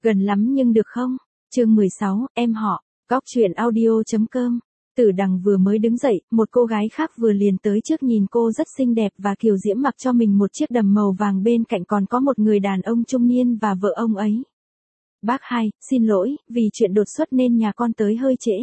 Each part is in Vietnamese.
Gần lắm nhưng được không? Chương 16, em họ. Góc truyện audio.com. Tử Đằng vừa mới đứng dậy, một cô gái khác vừa liền tới trước nhìn cô rất xinh đẹp và kiều diễm mặc cho mình một chiếc đầm màu vàng, bên cạnh còn có một người đàn ông trung niên và vợ ông ấy. Bác hai, xin lỗi, vì chuyện đột xuất nên nhà con tới hơi trễ.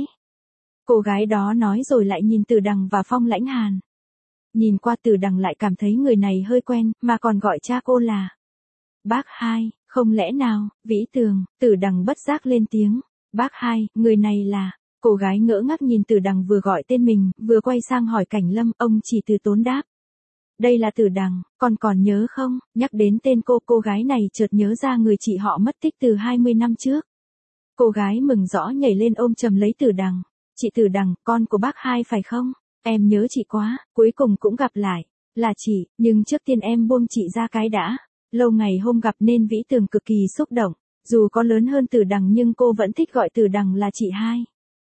Cô gái đó nói rồi lại nhìn Tử Đằng và Phong Lãnh Hàn. Nhìn qua Tử Đằng lại cảm thấy người này hơi quen, mà còn gọi cha cô là bác hai, không lẽ nào, Vĩ Tường. Tử Đằng bất giác lên tiếng. Bác hai, người này là... Cô gái ngỡ ngác nhìn Tử Đằng vừa gọi tên mình, vừa quay sang hỏi Cảnh Lâm, ông chỉ từ tốn đáp. Đây là Tử Đằng, con còn nhớ không? Nhắc đến tên cô gái này chợt nhớ ra người chị họ mất tích từ 20 năm trước. Cô gái mừng rõ nhảy lên ôm chầm lấy Tử Đằng. Chị Tử Đằng, con của bác hai phải không? Em nhớ chị quá, cuối cùng cũng gặp lại. Là chị, nhưng trước tiên em buông chị ra cái đã. Lâu ngày hôm gặp nên Vĩ Tường cực kỳ xúc động. Dù có lớn hơn Tử Đằng nhưng cô vẫn thích gọi Tử Đằng là chị hai.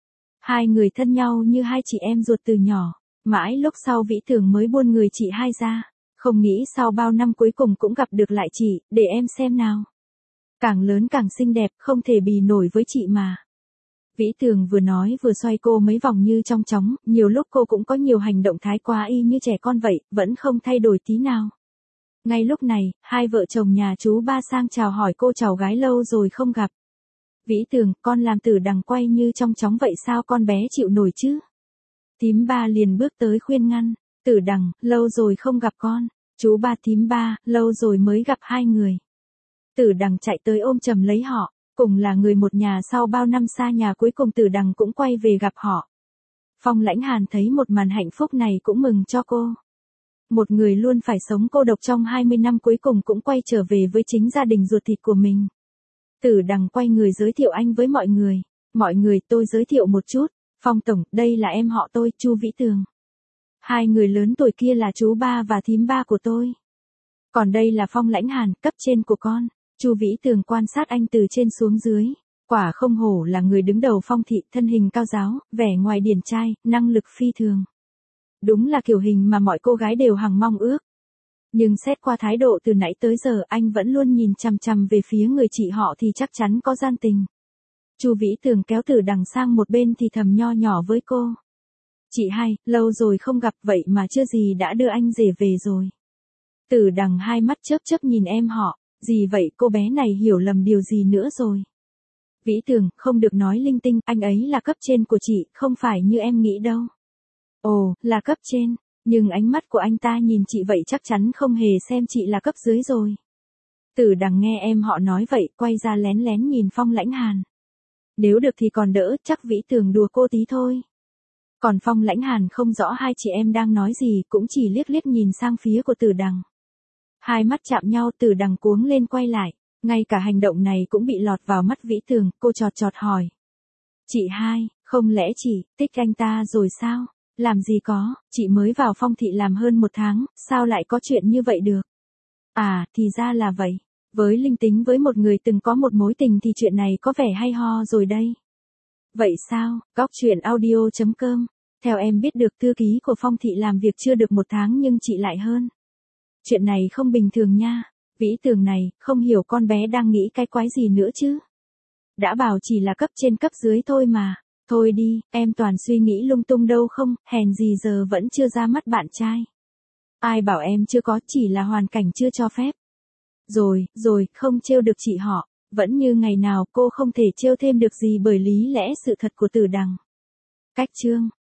Hai người thân nhau như hai chị em ruột từ nhỏ. Mãi lúc sau Vĩ Tường mới buông người chị hai ra. Không nghĩ sau bao năm cuối cùng cũng gặp được lại chị, để em xem nào. Càng lớn càng xinh đẹp, không thể bì nổi với chị mà. Vĩ Tường vừa nói vừa xoay cô mấy vòng như trong chóng, nhiều lúc cô cũng có nhiều hành động thái quá y như trẻ con vậy, vẫn không thay đổi tí nào. Ngay lúc này, hai vợ chồng nhà chú Ba sang chào hỏi cô cháu gái lâu rồi không gặp. Vĩ Tường, con làm Tử Đằng quay như trong chóng vậy sao con bé chịu nổi chứ? Thím Ba liền bước tới khuyên ngăn. Tử Đằng, lâu rồi không gặp con. Chú Ba thím Ba, lâu rồi mới gặp hai người. Tử Đằng chạy tới ôm chầm lấy họ. Cùng là người một nhà, sau bao năm xa nhà cuối cùng Tử Đằng cũng quay về gặp họ. Phong Lãnh Hàn thấy một màn hạnh phúc này cũng mừng cho cô. Một người luôn phải sống cô độc trong 20 năm cuối cùng cũng quay trở về với chính gia đình ruột thịt của mình. Tử Đằng quay người giới thiệu anh với mọi người. Mọi người, tôi giới thiệu một chút. Phong tổng, đây là em họ tôi, Chu Vĩ Tường. Hai người lớn tuổi kia là chú Ba và thím Ba của tôi. Còn đây là Phong Lãnh Hàn, cấp trên của con. Chu Vĩ Tường quan sát anh từ trên xuống dưới. Quả không hổ là người đứng đầu Phong thị, thân hình cao ráo, vẻ ngoài điển trai, năng lực phi thường. Đúng là kiểu hình mà mọi cô gái đều hằng mong ước. Nhưng xét qua thái độ từ nãy tới giờ, anh vẫn luôn nhìn chằm chằm về phía người chị họ thì chắc chắn có gian tình. Chu Vĩ Tường kéo Tử Đằng sang một bên thì thầm nho nhỏ với cô. Chị hai, lâu rồi không gặp vậy mà chưa gì đã đưa anh rể về rồi. Tử Đằng hai mắt chớp chớp nhìn em họ. Gì vậy, cô bé này hiểu lầm điều gì nữa rồi? Vĩ Tường, không được nói linh tinh, anh ấy là cấp trên của chị, không phải như em nghĩ đâu. Ồ, là cấp trên, nhưng ánh mắt của anh ta nhìn chị vậy chắc chắn không hề xem chị là cấp dưới rồi. Tử Đằng nghe em họ nói vậy, quay ra lén lén nhìn Phong Lãnh Hàn. Nếu được thì còn đỡ, chắc Vĩ Tường đùa cô tí thôi. Còn Phong Lãnh Hàn không rõ hai chị em đang nói gì, cũng chỉ liếc liếc nhìn sang phía của Tử Đằng. Hai mắt chạm nhau, Tử Đằng cuống lên quay lại. Ngay cả hành động này cũng bị lọt vào mắt Vĩ Tường, cô chọt chọt hỏi. Chị hai, không lẽ chị thích anh ta rồi sao? Làm gì có, chị mới vào Phong thị làm hơn 1 tháng, sao lại có chuyện như vậy được? À, thì ra là vậy. Với linh tính với một người từng có một mối tình thì chuyện này có vẻ hay ho rồi đây. Vậy sao? Góc truyện audio.com. Theo em biết được thư ký của Phong thị làm việc chưa được 1 tháng nhưng chị lại hơn. Chuyện này không bình thường nha. Vĩ Tường này, không hiểu con bé đang nghĩ cái quái gì nữa chứ. Đã bảo chỉ là cấp trên cấp dưới thôi mà. Thôi đi, em toàn suy nghĩ lung tung đâu không, hèn gì giờ vẫn chưa ra mắt bạn trai. Ai bảo em chưa có, chỉ là hoàn cảnh chưa cho phép. Rồi, không trêu được chị họ. Vẫn như ngày nào, cô không thể trêu thêm được gì bởi lý lẽ sự thật của Tử Đằng. Cách chương.